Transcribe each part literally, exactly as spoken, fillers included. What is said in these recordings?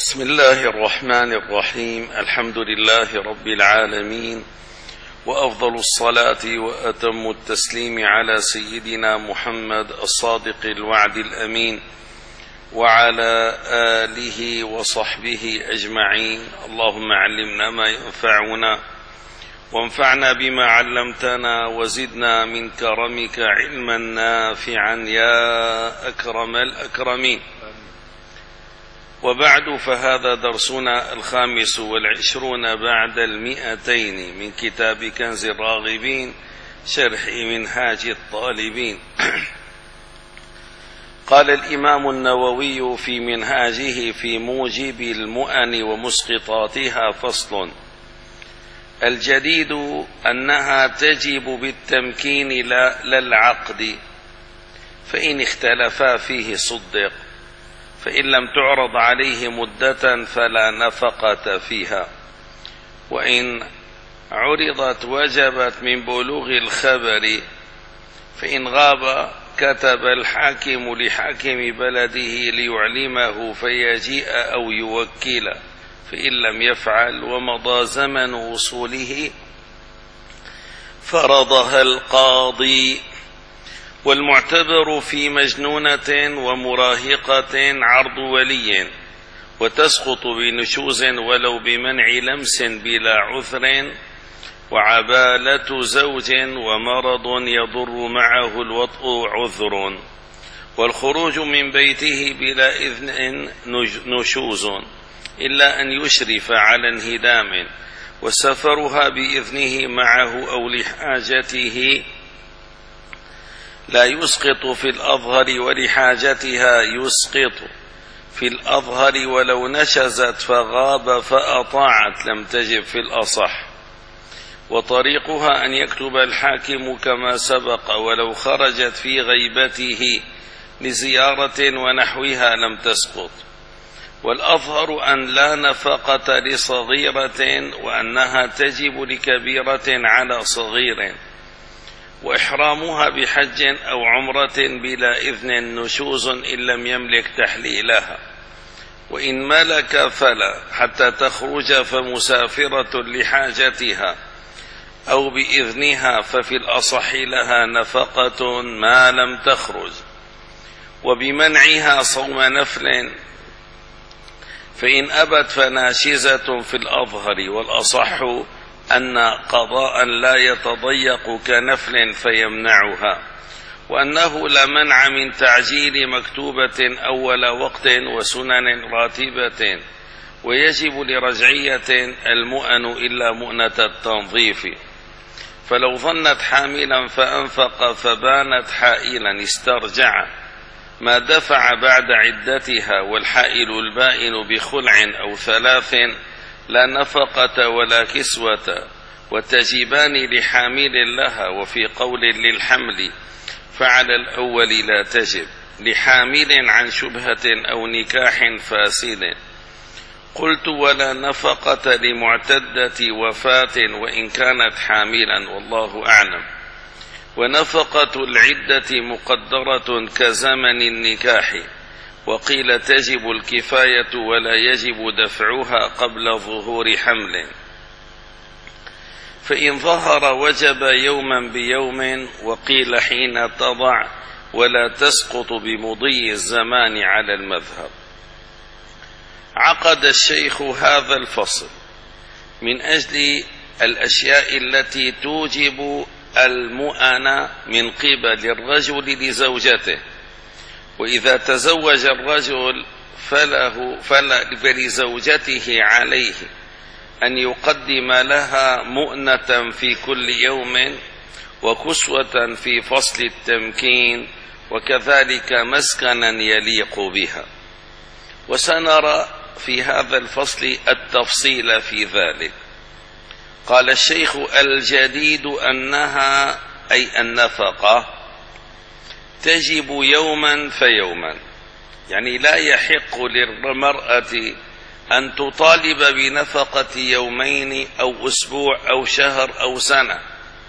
بسم الله الرحمن الرحيم. الحمد لله رب العالمين، وأفضل الصلاة وأتم التسليم على سيدنا محمد الصادق الوعد الأمين وعلى آله وصحبه أجمعين. اللهم علمنا ما ينفعنا وانفعنا بما علمتنا وزدنا من كرمك علما نافعا يا أكرم الأكرمين. وبعد، فهذا درسنا الخامس والعشرون بعد المئتين من كتاب كنز الراغبين شرح منهاج الطالبين. قال الإمام النووي في منهاجه في موجب المؤن ومسقطاتها: فصل. الجديد أنها تجب بالتمكين لا للعقد، فإن اختلفا فيه صدق، فإن لم تعرض عليه مدة فلا نفقة فيها، وإن عرضت وجبت من بلوغ الخبر، فإن غاب كتب الحاكم لحاكم بلده ليعلمه فيجيء أو يوكل، فإن لم يفعل ومضى زمن وصوله فرضها القاضي. والمعتبر في مجنونة ومراهقة عرض ولي، وتسقط بنشوز ولو بمنع لمس بلا عذر، وعبالة زوج ومرض يضر معه الوطء عذر، والخروج من بيته بلا إذن نشوز إلا أن يشرف على انهدام، وسفرها بإذنه معه أو لحاجته لا يسقط في الأظهر، ولحاجتها يسقط في الأظهر، ولو نشزت فغاب فأطاعت لم تجب في الأصح. وطريقها أن يكتب الحاكم كما سبق، ولو خرجت في غيبته لزيارة ونحوها لم تسقط. والأظهر أن لا نفقة لصغيرة، وأنها تجب لكبيرة على صغير، وإحرامها بحج أو عمرة بلا إذن نشوز إن لم يملك تحليلها، وإن ملك فلا، حتى تخرج فمسافرة لحاجتها أو بإذنها، ففي الأصح لها نفقة ما لم تخرج. وبمنعها صوم نفل، فإن أبت فناشزة في الأظهر، والأصح أن قضاء لا يتضيق كنفل فيمنعها، وأنه لا منع من تعجيل مكتوبة أول وقت وسنن راتبة، ويجب لرجعية المؤن إلا مؤنة التنظيف. فلو ظنت حاملا فأنفق فبانت حائلا استرجع ما دفع بعد عدتها، والحائل البائن بخلع أو ثلاث لا نفقة ولا كسوة، وتجبان لحامل لها. وفي قول للحمل فعلى الأول لا تجب، لحامل عن شبهة أو نكاح فاسد. قلت: ولا نفقة لمعتدة وفاة وإن كانت حاملا، والله أعلم. ونفقة العدة مقدرة كزمن النكاح، وقيل تجب الكفاية ولا يجب دفعها قبل ظهور حمل. فإن ظهر وجب يوما بيوم، وقيل حين تضع، ولا تسقط بمضي الزمان على المذهب. عقد الشيخ هذا الفصل من أجل الأشياء التي توجب المؤن من قبل الرجل لزوجته. وإذا تزوج الرجل فله فلزوجته عليه أن يقدم لها مؤنة في كل يوم، وكسوة في فصل التمكين، وكذلك مسكنا يليق بها. وسنرى في هذا الفصل التفصيل في ذلك. قال الشيخ: الجديد أنها أي النفقة تجب يوما فيوما، يعني لا يحق للمرأة أن تطالب بنفقة يومين أو أسبوع أو شهر أو سنة،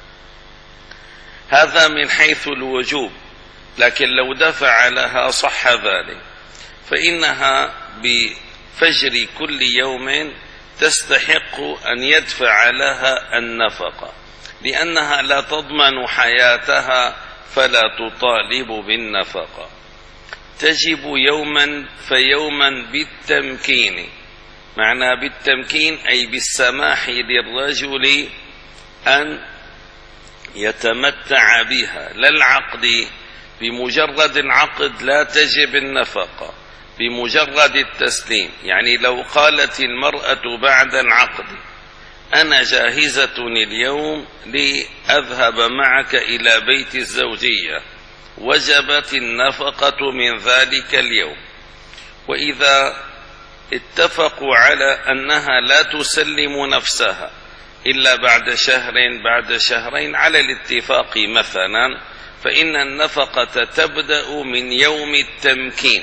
هذا من حيث الوجوب. لكن لو دفع لها صح ذلك، فإنها فجر كل يوم تستحق أن يدفع لها النفقة، لأنها لا تضمن حياتها فلا تطالب بالنفقة. تجب يوما فيوما بالتمكين، معنى بالتمكين أي بالسماح للرجل أن يتمتع بها، لا العقد. بمجرد العقد لا تجب النفقة، بمجرد التسليم. يعني لو قالت المرأة بعد العقد أنا جاهزة اليوم لأذهب معك إلى بيت الزوجية، وجبت النفقة من ذلك اليوم. وإذا اتفقوا على أنها لا تسلم نفسها إلا بعد شهر بعد شهرين على الاتفاق مثلا، فإن النفقة تبدأ من يوم التمكين.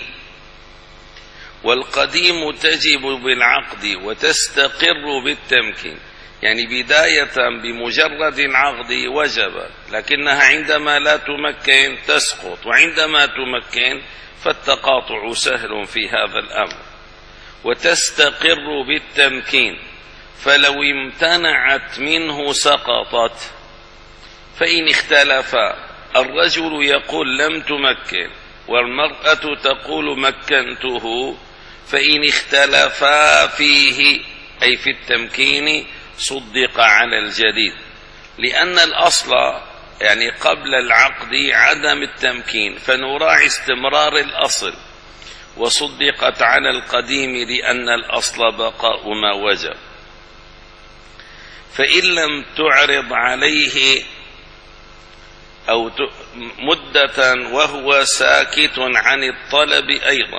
والقديم تجب بالعقد وتستقر بالتمكين، يعني بداية بمجرد العقد وجب، لكنها عندما لا تمكن تسقط، وعندما تمكن فالتقاطع سهل في هذا الأمر. وتستقر بالتمكين، فلو امتنعت منه سقطت. فإن اختلفا، الرجل يقول لم تمكن والمرأة تقول مكنته، فإن اختلفا فيه أي في التمكين صدق على الجديد، لأن الأصل يعني قبل العقد عدم التمكين، فنراعي استمرار الأصل، وصدقت على القديم لأن الأصل بقاء ما وجب. فإن لم تعرض عليه أو مدة وهو ساكت عن الطلب أيضا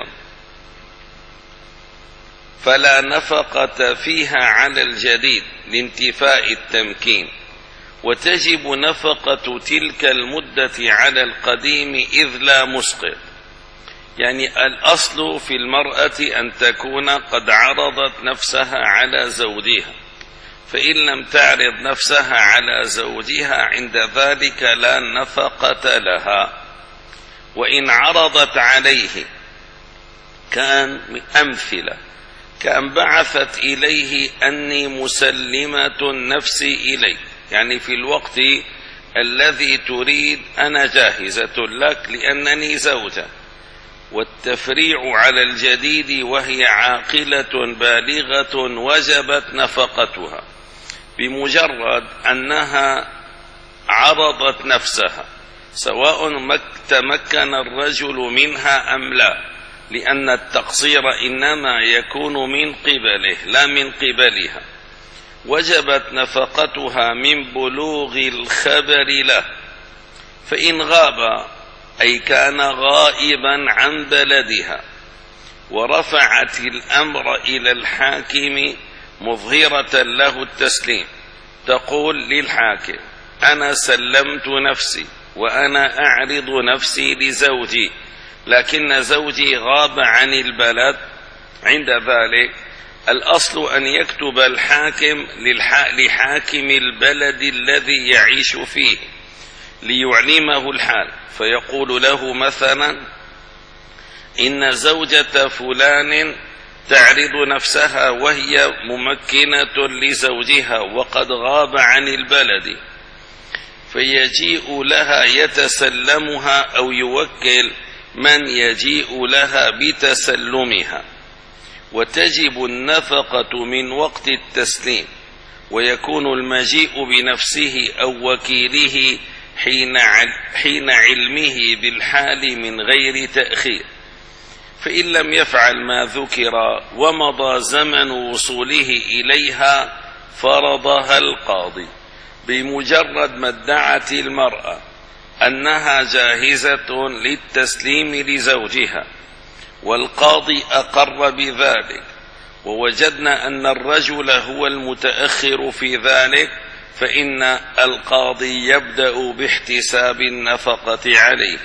فلا نفقة فيها على الجديد لانتفاء التمكين، وتجب نفقة تلك المدة على القديم إذ لا مسقط. يعني الأصل في المرأة أن تكون قد عرضت نفسها على زوجها، فإن لم تعرض نفسها على زوجها عند ذلك لا نفقة لها. وإن عرضت عليه، كان أمثلة كأن بعثت إليه أني مسلمة نفسي إليك، يعني في الوقت الذي تريد أنا جاهزة لك لأنني زوجة، والتفريع على الجديد وهي عاقلة بالغة وجبت نفقتها بمجرد أنها عرضت نفسها، سواء تمكن الرجل منها أم لا، لأن التقصير إنما يكون من قبله لا من قبلها. وجبت نفقتها من بلوغ الخبر له، فإن غاب أي كان غائبا عن بلدها ورفعت الأمر إلى الحاكم مظهرة له التسليم، تقول للحاكم أنا سلمت نفسي وأنا أعرض نفسي لزوجي، لكن زوجي غاب عن البلد. عند ذلك الأصل أن يكتب الحاكم لحاكم البلد الذي يعيش فيه ليعلمه الحال، فيقول له مثلا إن زوجة فلان تعرض نفسها وهي ممكنة لزوجها وقد غاب عن البلد، فيجيء لها يتسلمها أو يوكل من يجيء لها بتسلمها، وتجب النفقة من وقت التسليم، ويكون المجيء بنفسه أو وكيله حين علمه بالحال من غير تأخير. فإن لم يفعل ما ذكر ومضى زمن وصوله إليها فرضها القاضي بمجرد ما ادعت المرأة أنها جاهزة للتسليم لزوجها، والقاضي أقر بذلك، ووجدنا أن الرجل هو المتأخر في ذلك، فإن القاضي يبدأ باحتساب النفقة عليه.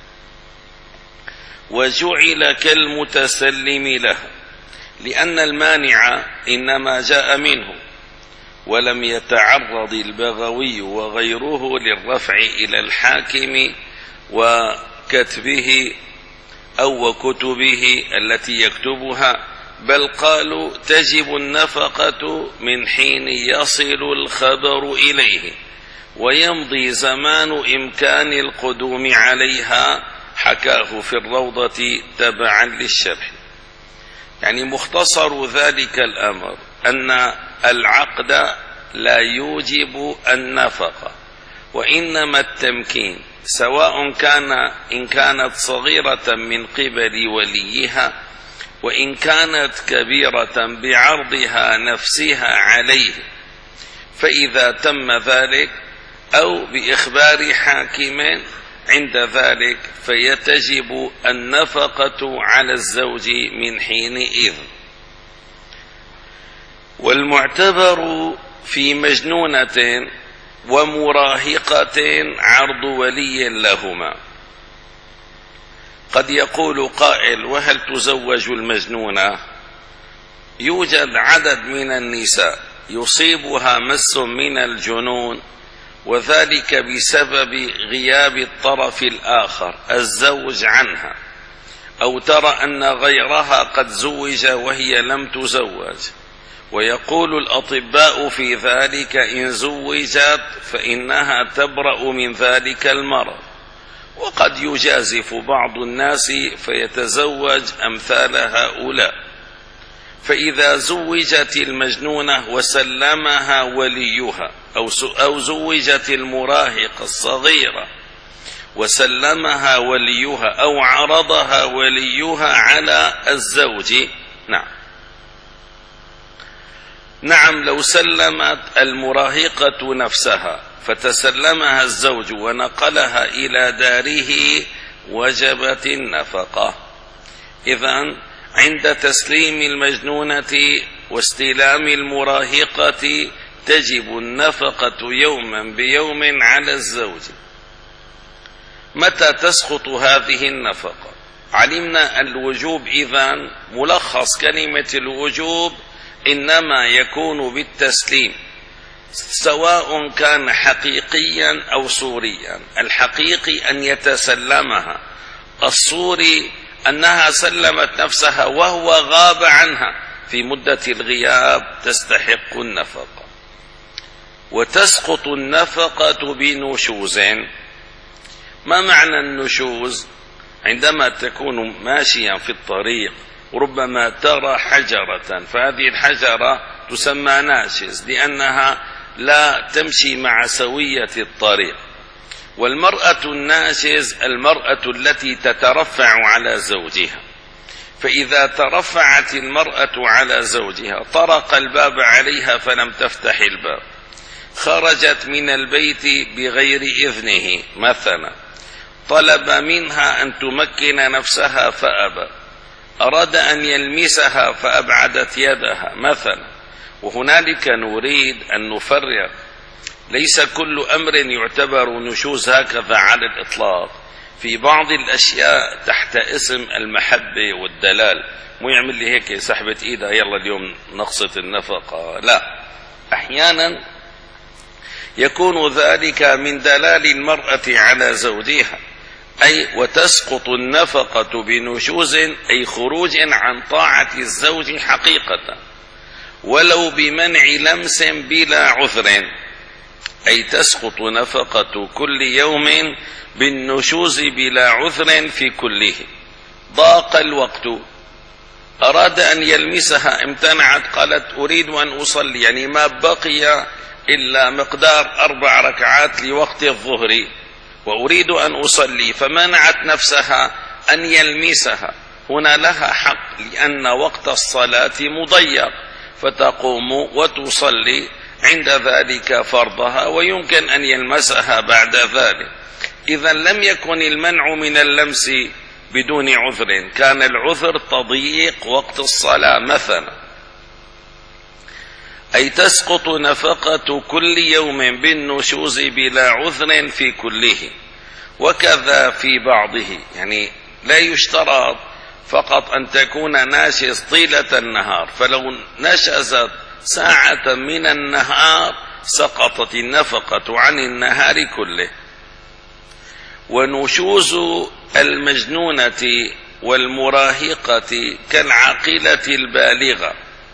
وجعل كالمتسلم له، لأن المانع إنما جاء منه، ولم يتعرض البغوي وغيره للرفع إلى الحاكم وكتبه أو وكتبه التي يكتبها بل قالوا تجب النفقة من حين يصل الخبر إليه ويمضي زمان إمكان القدوم عليها، حكاه في الروضة تبعا للشرح. يعني مختصر ذلك الأمر أن العقد لا يوجب النفقة، وإنما التمكين، سواء كان إن كانت صغيرة من قبل وليها وإن كانت كبيرة بعرضها نفسها عليه، فإذا تم ذلك أو بإخبار حاكم عند ذلك فيتجب النفقة على الزوج من حينئذ. والمعتبر في مجنونة ومراهقة عرض ولي لهما. قد يقول قائل: وهل تزوج المجنونة؟ يوجد عدد من النساء يصيبها مس من الجنون، وذلك بسبب غياب الطرف الآخر الزوج عنها، أو ترى أن غيرها قد زوج وهي لم تزوج، ويقول الأطباء في ذلك إن زوجت فإنها تبرأ من ذلك المرض. وقد يجازف بعض الناس فيتزوج أمثال هؤلاء. فإذا زوجت المجنونة وسلمها وليها، أو زوجت المراهقة الصغيرة وسلمها وليها أو عرضها وليها على الزوج، نعم نعم لو سلمت المراهقة نفسها فتسلمها الزوج ونقلها إلى داره وجبت النفقة. إذن عند تسليم المجنونة واستلام المراهقة تجب النفقة يوما بيوم على الزوج. متى تسقط هذه النفقة؟ علمنا الوجوب إذن ملخص كلمة الوجوب إنما يكون بالتسليم، سواء كان حقيقيا أو صوريا. الحقيقي أن يتسلمها، الصوري أنها سلمت نفسها وهو غاب عنها في مدة الغياب تستحق النفقة. وتسقط النفقة بنشوز. ما معنى النشوز؟ عندما تكون ماشيا في الطريق وربما ترى حجرة، فهذه الحجرة تسمى ناشز لأنها لا تمشي مع سوية الطريق. والمرأة الناشز المرأة التي تترفع على زوجها، فإذا ترفعت المرأة على زوجها طرق الباب عليها فلم تفتح الباب، خرجت من البيت بغير إذنه مثلا، طلب منها أن تمكن نفسها فأبى، أراد أن يلمسها فأبعدت يدها مثلا. وهنالك نريد أن نفرق، ليس كل أمر يعتبر نشوز هكذا على الإطلاق. في بعض الأشياء تحت اسم المحبة والدلال، مو يعمل لي هيك سحبة إيدها يلا اليوم نقصت النفقة، لا، أحيانا يكون ذلك من دلال المرأة على زوجها، أي وتسقط النفقة بنشوز، أي خروج عن طاعة الزوج حقيقة، ولو بمنع لمس بلا عذر، أي تسقط نفقة كل يوم بالنشوز بلا عذر في كله. ضاق الوقت، أراد أن يلمسها امتنعت، قالت أريد أن أصلي، يعني ما بقي إلا مقدار أربع ركعات لوقت الظهر وأريد أن أصلي، فمنعت نفسها أن يلمسها. هنا لها حق لأن وقت الصلاة مضيق، فتقوم وتصلي عند ذلك فرضها، ويمكن أن يلمسها بعد ذلك. إذا لم يكن المنع من اللمس بدون عذر، كان العذر تضييق وقت الصلاة مثلا. أي تسقط نفقة كل يوم بالنشوز بلا عذر في كله. وكذا في بعضه، يعني لا يشترط فقط أن تكون ناشز طيلة النهار، فلو نشزت ساعة من النهار سقطت النفقة عن النهار كله. ونشوز المجنونة والمراهقة كالعاقلة البالغة.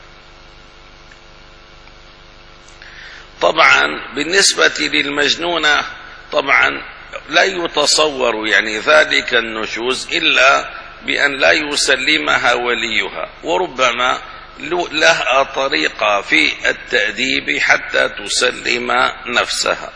طبعا بالنسبة للمجنونة طبعا لا يتصور يعني ذلك النشوز إلا بأن لا يسلمها وليها، وربما لها طريقة في التأديب حتى تسلم نفسها.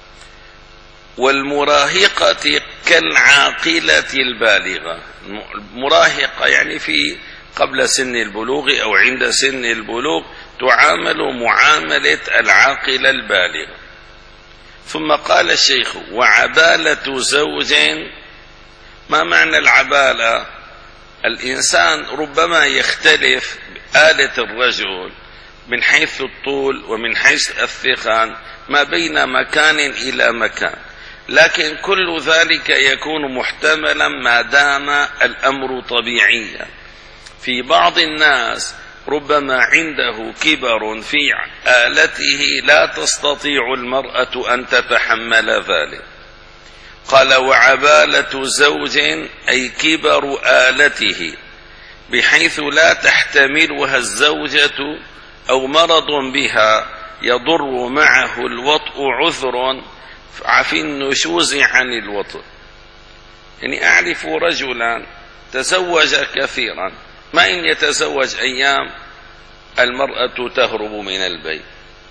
والمراهقة كالعاقلة البالغة، مراهقة يعني في قبل سن البلوغ أو عند سن البلوغ تعامل معاملة العاقلة البالغة. ثم قال الشيخ: وعبالة زوج. ما معنى العبالة؟ الإنسان ربما يختلف آلة الرجل من حيث الطول ومن حيث الثقل ما بين مكان إلى مكان، لكن كل ذلك يكون محتملا ما دام الأمر طبيعيا. في بعض الناس ربما عنده كبر في آلته لا تستطيع المرأة أن تتحمل ذلك. قال: وعبالة زوج أي كبر آلته بحيث لا تحتملها الزوجة أو مرض بها يضر معه الوطء عذر في النشوز عن الوطء. يعني أعرف رجلا تزوج كثيرا، ما إن يتزوج أيام المرأة تهرب من البيت.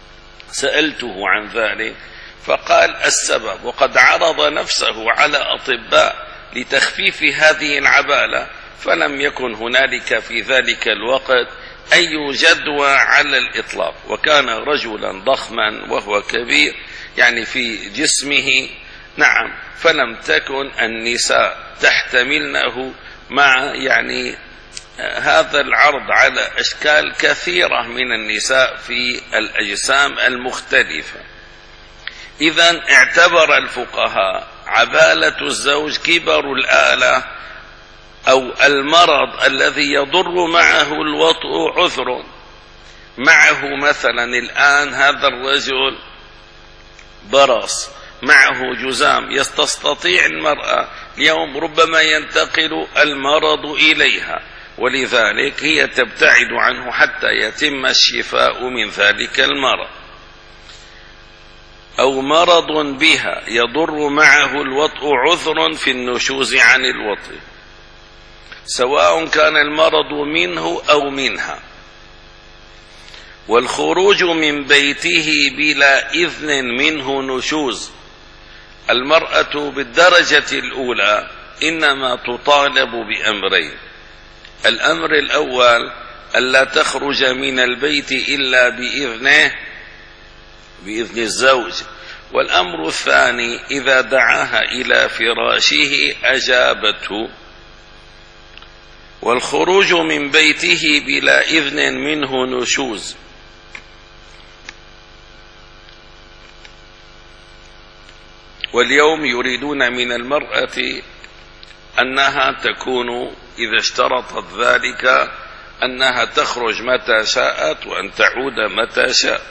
سألته عن ذلك فقال: السبب، وقد عرض نفسه على أطباء لتخفيف هذه العبالة فلم يكن هنالك في ذلك الوقت أي جدوى على الإطلاق، وكان رجلا ضخما وهو كبير يعني في جسمه، نعم، فلم تكن النساء تحتملنه مع يعني هذا العرض على أشكال كثيرة من النساء في الأجسام المختلفة. إذن اعتبر الفقهاء عبالة الزوج كبر الآلة أو المرض الذي يضر معه الوطء عذر. معه مثلا الآن هذا الرجل برص، معه جزام، يستطيع المرأة اليوم ربما ينتقل المرض إليها، ولذلك هي تبتعد عنه حتى يتم الشفاء من ذلك المرض. أو مرض بها يضر معه الوطء عذر في النشوز عن الوطء، سواء كان المرض منه أو منها. والخروج من بيته بلا إذن منه نشوز. المرأة بالدرجة الأولى إنما تطالب بأمرين: الأمر الأول ألا تخرج من البيت إلا بإذنه بإذن الزوج، والأمر الثاني إذا دعاها إلى فراشه أجابته. والخروج من بيته بلا إذن منه نشوز. واليوم يريدون من المرأة أنها تكون إذا اشترطت ذلك أنها تخرج متى شاءت وأن تعود متى شاء،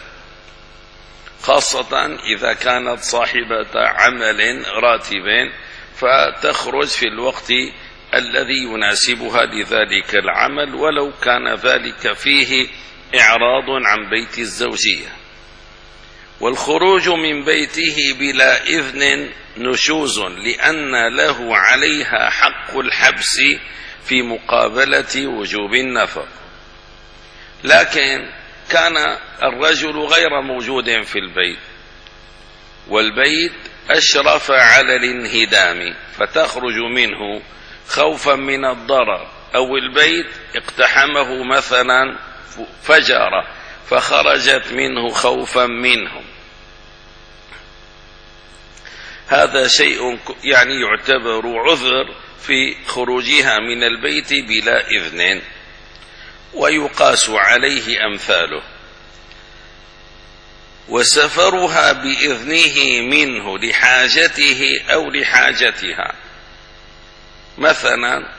خاصة إذا كانت صاحبة عمل راتب فتخرج في الوقت الذي يناسبها لذلك العمل، ولو كان ذلك فيه إعراض عن بيت الزوجية. والخروج من بيته بلا إذن نشوز، لأن له عليها حق الحبس في مقابلة وجوب النفق. لكن كان الرجل غير موجود في البيت، والبيت أشرف على الانهدام، فتخرج منه خوفا من الضرر، أو البيت اقتحمه مثلا فجارة فخرجت منه خوفا منهم. هذا شيء يعني يعتبر عذر في خروجها من البيت بلا إذن، ويقاس عليه أمثاله. وسفرها بإذنه منه لحاجته أو لحاجتها، مثلا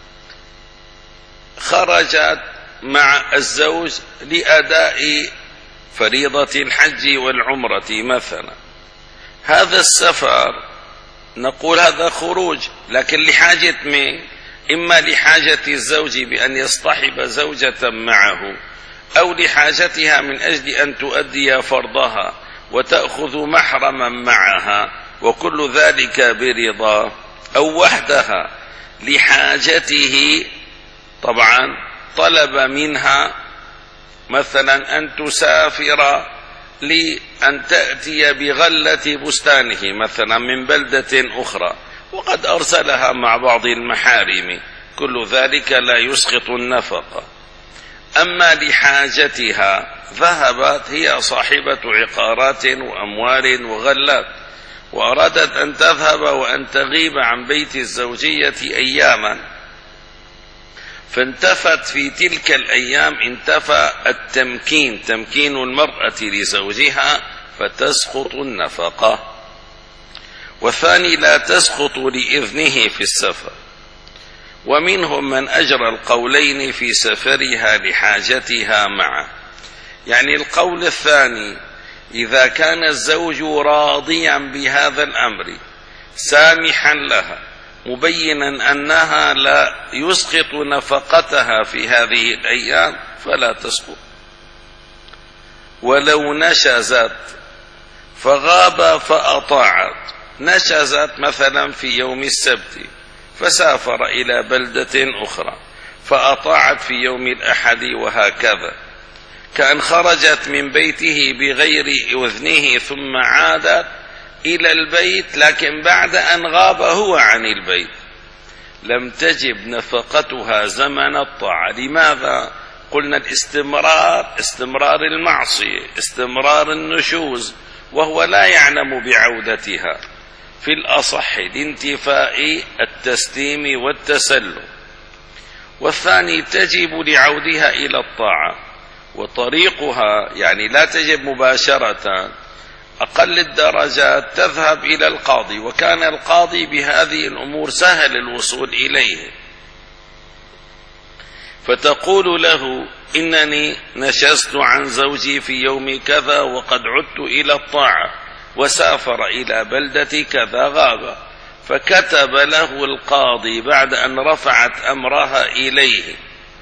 خرجت مع الزوج لأداء فريضة الحج والعمرة مثلا، هذا السفر نقول هذا خروج، لكن لحاجة من؟ إما لحاجة الزوج بأن يصطحب زوجة معه، أو لحاجتها من أجل أن تؤدي فرضها وتأخذ محرما معها، وكل ذلك برضا، أو وحدها لحاجته. طبعا طلب منها مثلا أن تسافر لأن تأتي بغلة بستانه مثلا من بلدة أخرى، وقد أرسلها مع بعض المحارم، كل ذلك لا يسقط النفقة. أما لحاجتها ذهبت، هي صاحبة عقارات وأموال وغلات، وأرادت أن تذهب وأن تغيب عن بيت الزوجية أياما، فانتفت في تلك الأيام، انتفى التمكين، تمكين المرأة لزوجها، فتسقط النفقة. والثاني لا تسقط لإذنه في السفر. ومنهم من أجرى القولين في سفرها لحاجتها معه. يعني القول الثاني إذا كان الزوج راضيا بهذا الأمر سامحا لها مبينا أنها لا يسقط نفقتها في هذه الأيام فلا تسقط. ولو نشزت فغاب فأطاعت، نشزت مثلا في يوم السبت فسافر إلى بلدة أخرى فأطاعت في يوم الأحد، وهكذا. كأن خرجت من بيته بغير إذنه ثم عادت إلى البيت، لكن بعد أن غاب هو عن البيت، لم تجب نفقتها زمن الطاعة. لماذا؟ قلنا الاستمرار، استمرار المعصية، استمرار النشوز، وهو لا يعلم بعودتها في الأصح لانتفاء التسليم والتسلم. والثاني تجب لعودها إلى الطاعة، وطريقها يعني لا تجب مباشرة، أقل الدرجات تذهب إلى القاضي، وكان القاضي بهذه الأمور سهل الوصول إليه، فتقول له إنني نشزت عن زوجي في يوم كذا وقد عدت إلى الطاعة، وسافر إلى بلدة كذا غاب، فكتب له القاضي بعد أن رفعت أمرها إليه،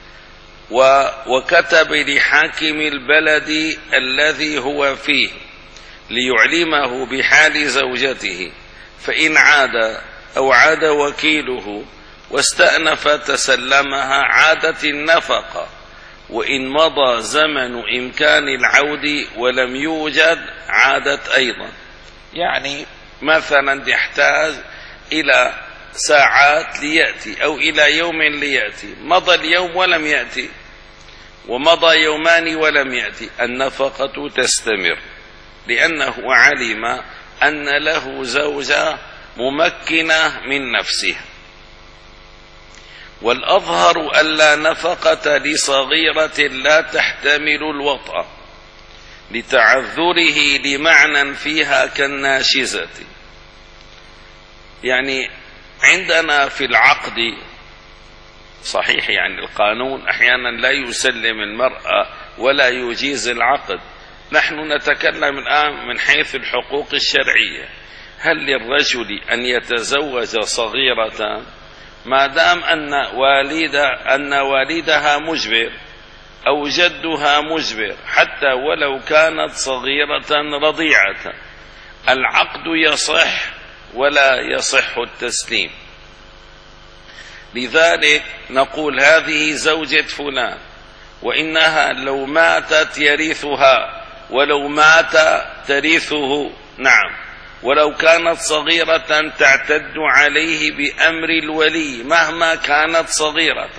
وكتب لحاكم البلد الذي هو فيه ليعلمه بحال زوجته، فإن عاد أو عاد وكيله واستأنف تسلمها عادت النفقة، وإن مضى زمن إمكان العود ولم يوجد عادت أيضا. يعني مثلا يحتاج إلى ساعات ليأتي أو إلى يوم ليأتي، مضى اليوم ولم يأتي ومضى يومان ولم يأتي، النفقة تستمر، لأنه علم أن له زوجة ممكنة من نفسها. والأظهر ألا نفقة لصغيرة لا تحتمل الوطأ لتعذره لمعنى فيها كالناشزة. يعني عندنا في العقد صحيح، يعني القانون أحيانا لا يسلم المرأة ولا يجيز العقد، نحن نتكلم الآن من حيث الحقوق الشرعية. هل للرجل أن يتزوج صغيرة ما دام أن والد أن والدها مجبر أو جدها مجبر، حتى ولو كانت صغيرة رضيعة؟ العقد يصح ولا يصح التسليم. لذلك نقول هذه زوجة فلان، وإنها لو ماتت يرثها، ولو مات ترثه، نعم، ولو كانت صغيرة تعتد عليه بأمر الولي مهما كانت صغيرة،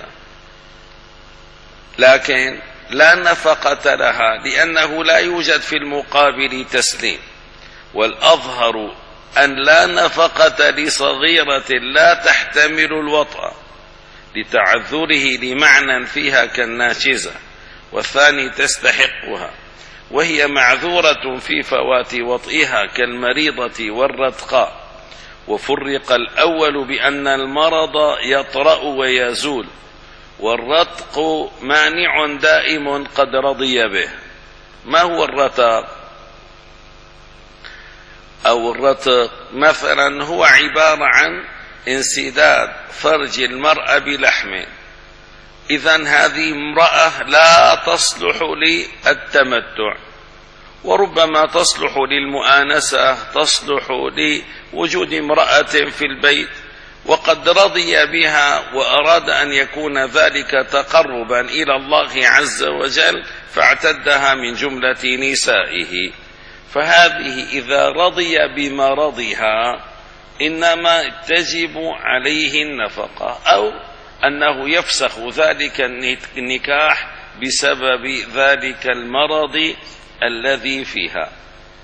لكن لا نفقة لها لأنه لا يوجد في المقابل تسليم. والأظهر أن لا نفقة لصغيرة لا تحتمل الوطأ لتعذره لمعنى فيها كالناشزة، والثاني تستحقها وهي معذورة في فوات وطئها كالمريضة والرتقاء. وفرق الأول بأن المرض يطرأ ويزول، والرتق مانع دائم قد رضي به. ما هو الرتق أو الرتق؟ مثلا هو عبارة عن انسداد فرج المرأة بلحم، إذن هذه امرأة لا تصلح للتمتع، وربما تصلح للمؤانسة، تصلح لوجود امرأة في البيت، وقد رضي بها وأراد أن يكون ذلك تقربا إلى الله عز وجل فاعتدها من جملة نسائه. فهذه إذا رضي بمرضها إنما تجب عليه النفقة، أو أنه يفسخ ذلك النكاح بسبب ذلك المرض الذي فيها.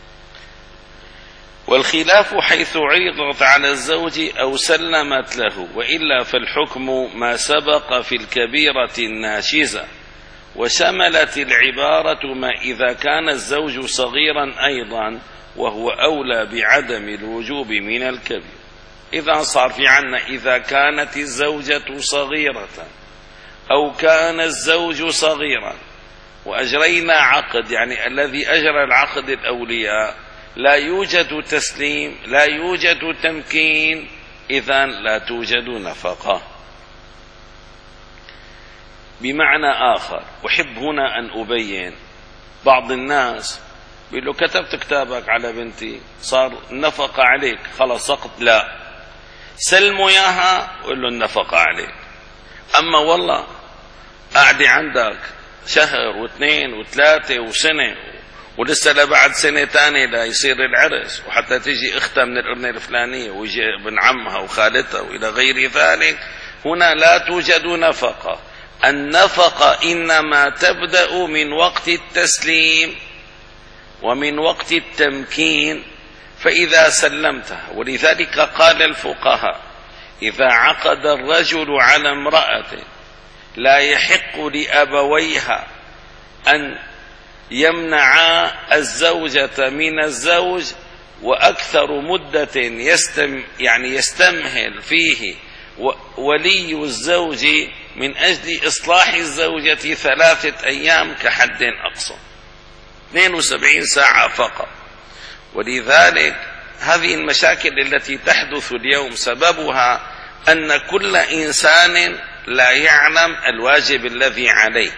والخلاف حيث عرضت على الزوج أو سلمت له، وإلا فالحكم ما سبق في الكبيرة الناشزة، وشملت العبارة ما إذا كان الزوج صغيرا أيضا، وهو أولى بعدم الوجوب من الكبير. إذا صار في عنا إذا كانت الزوجة صغيرة أو كان الزوج صغيرا وأجرينا عقد، يعني الذي أجرى العقد الأولياء، لا يوجد تسليم، لا يوجد تمكين، إذن لا توجد نفقة. بمعنى آخر، أحب هنا أن أبين، بعض الناس بيقول له كتبت كتابك على بنتي صار النفقة عليك، خلاص سقط، لا، سلموا إياها وقل له النفقة عليك. أما والله قاعدة عندك شهر واثنين وثلاثة وسنة ولسه لبعد سنة تانية لا يصير العرس، وحتى تيجي اختها من القرنة الفلانية ويجي ابن عمها وخالتها وإلى غير ذلك، هنا لا توجد نفقة. النفقة إنما تبدأ من وقت التسليم ومن وقت التمكين، فإذا سلمتها. ولذلك قال الفقهاء إذا عقد الرجل على امرأة لا يحق لأبويها أن يمنع الزوجة من الزوج، وأكثر مدة يستم يعني يستمهل فيه ولي الزوج من أجل إصلاح الزوجة ثلاثة أيام كحد أقصى، اثنين وسبعين ساعة فقط. ولذلك هذه المشاكل التي تحدث اليوم سببها أن كل إنسان لا يعلم الواجب الذي عليه.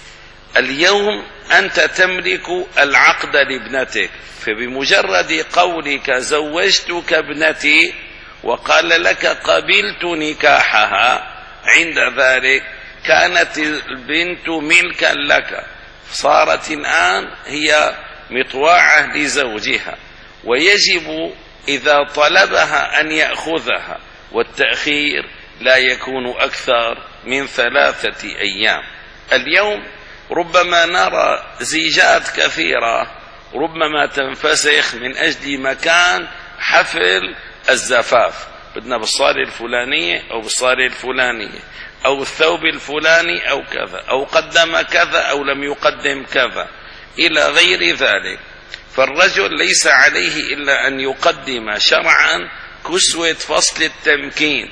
اليوم أنت تملك العقد لابنتك، فبمجرد قولك زوجتك ابنتي وقال لك قبلت نكاحها، عند ذلك كانت البنت ملكا لك، صارت الآن هي مطواعة لزوجها، ويجب إذا طلبها أن يأخذها، والتأخير لا يكون أكثر من ثلاثة أيام. اليوم ربما نرى زيجات كثيرة ربما تنفسخ من أجل مكان حفل الزفاف، بدنا بالصالة الفلانية أو بالصالة الفلانية أو الثوب الفلاني أو كذا، أو قدم كذا أو لم يقدم كذا إلى غير ذلك. فالرجل ليس عليه إلا أن يقدم شرعا كسوة فصل التمكين،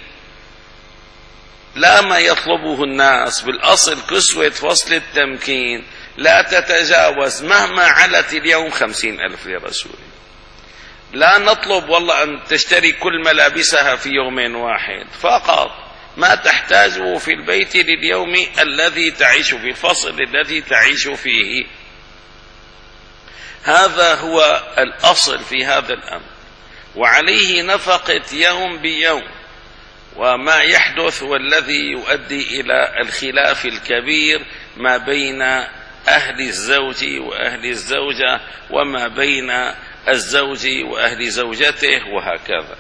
لا ما يطلبه الناس. بالأصل كسوة فصل التمكين لا تتجاوز مهما علت اليوم خمسين ألف لرسول. لا نطلب والله أن تشتري كل ملابسها في يوم واحد، فقط ما تحتاجه في البيت لليوم الذي تعيش في الفصل الذي تعيش فيه. هذا هو الأصل في هذا الأمر، وعليه نفقة يوم بيوم. وما يحدث والذي يؤدي إلى الخلاف الكبير ما بين أهل الزوج وأهل الزوجة، وما بين الزوج وأهل زوجته، وهكذا.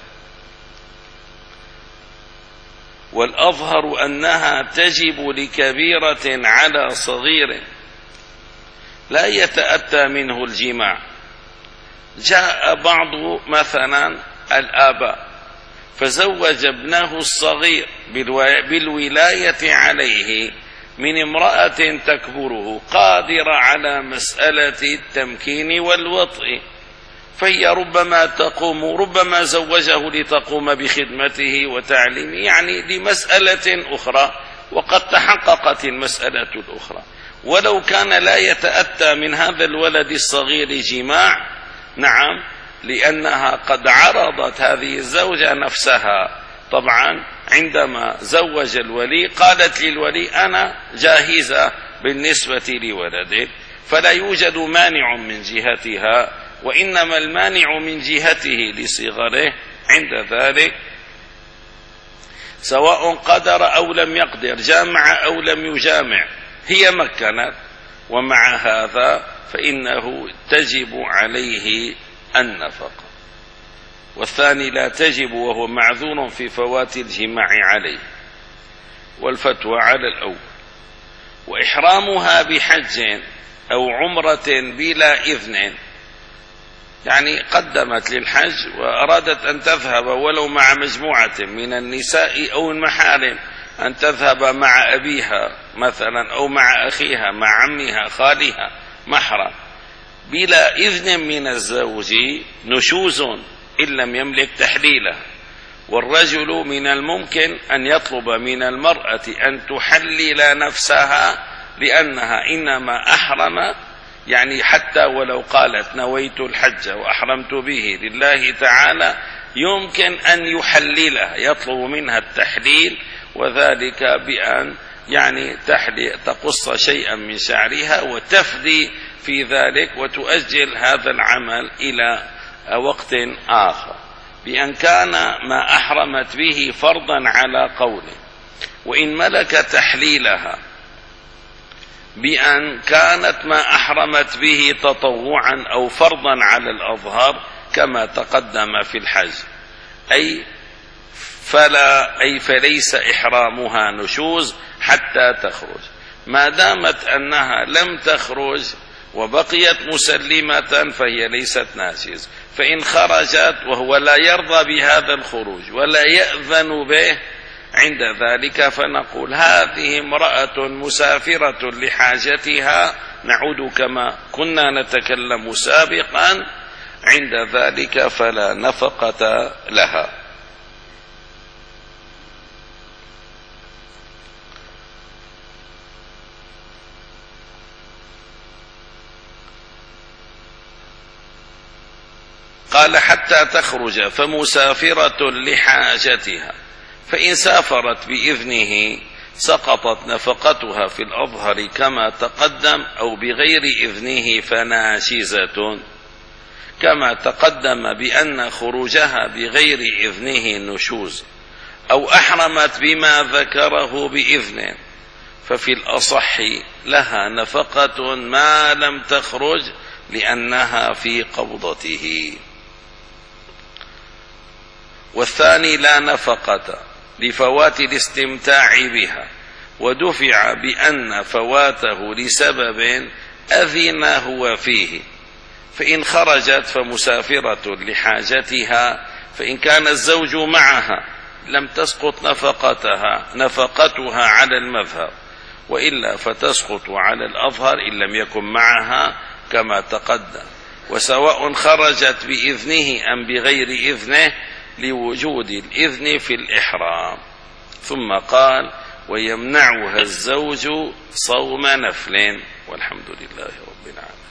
والأظهر أنها تجب لكبيرة على صغير لا يتأتى منه الجماع. جاء بعض مثلا الآباء فزوج ابنه الصغير بالولاية عليه من امرأة تكبره قادرة على مسألة التمكين والوطء، فهي ربما تقوم، ربما زوجه لتقوم بخدمته وتعليمه، يعني لمسألة أخرى، وقد تحققت المسألة الأخرى. ولو كان لا يتأتى من هذا الولد الصغير جماع، نعم، لأنها قد عرضت هذه الزوجة نفسها طبعا عندما زوج الولي قالت للولي أنا جاهزة بالنسبة لولدك، فلا يوجد مانع من جهتها، وإنما المانع من جهته لصغره. عند ذلك سواء قدر أو لم يقدر، جامع أو لم يجامع، هي مكنت، ومع هذا فإنه تجب عليه النفقة. والثاني لا تجب وهو معذور في فوات الجماع عليه، والفتوى على الأول. وإحرامها بحج أو عمرة بلا إذن، يعني قدمت للحج وأرادت أن تذهب ولو مع مجموعة من النساء أو المحارم، أن تذهب مع أبيها مثلا أو مع أخيها مع عمها خالها محرم بلا إذن من الزوج، نشوز إن لم يملك تحليله. والرجل من الممكن أن يطلب من المرأة أن تحلل نفسها لأنها إنما أحرم، يعني حتى ولو قالت نويت الحج وأحرمت به لله تعالى يمكن أن يحللها، يطلب منها التحليل، وذلك بأن يعني تقص شيئا من شعرها وتفدي في ذلك وتؤجل هذا العمل إلى وقت آخر، بأن كان ما أحرمت به فرضا على قوله. وإن ملك تحليلها بأن كانت ما أحرمت به تطوعا أو فرضا على الأظهر كما تقدم في الحج، أي فلا أي فليس إحرامها نشوز حتى تخرج. ما دامت أنها لم تخرج وبقيت مسلمة فهي ليست ناشز. فإن خرجت وهو لا يرضى بهذا الخروج ولا يأذن به، عند ذلك فنقول هذه امرأة مسافرة لحاجتها، نعود كما كنا نتكلم سابقا، عند ذلك فلا نفقة لها. قال حتى تخرج فمسافرة لحاجتها، فإن سافرت بإذنه سقطت نفقتها في الأظهر كما تقدم، أو بغير إذنه فناشزة، كما تقدم بأن خروجها بغير إذنه نشوز، أو أحرمت بما ذكره بإذنه، ففي الأصح لها نفقة ما لم تخرج لأنها في قبضته. والثاني لا نفقة لفوات الاستمتاع بها، ودفع بأن فواته لسبب أذن هو فيه، فإن خرجت فمسافرة لحاجتها، فإن كان الزوج معها لم تسقط نفقتها نفقتها على المذهب، وإلا فتسقط على الأظهر إن لم يكن معها كما تقدم. وسواء خرجت بإذنه أم بغير إذنه لوجود الإذن في الإحرام. ثم قال ويمنعها الزوج صوم نفل، والحمد لله رب العالمين.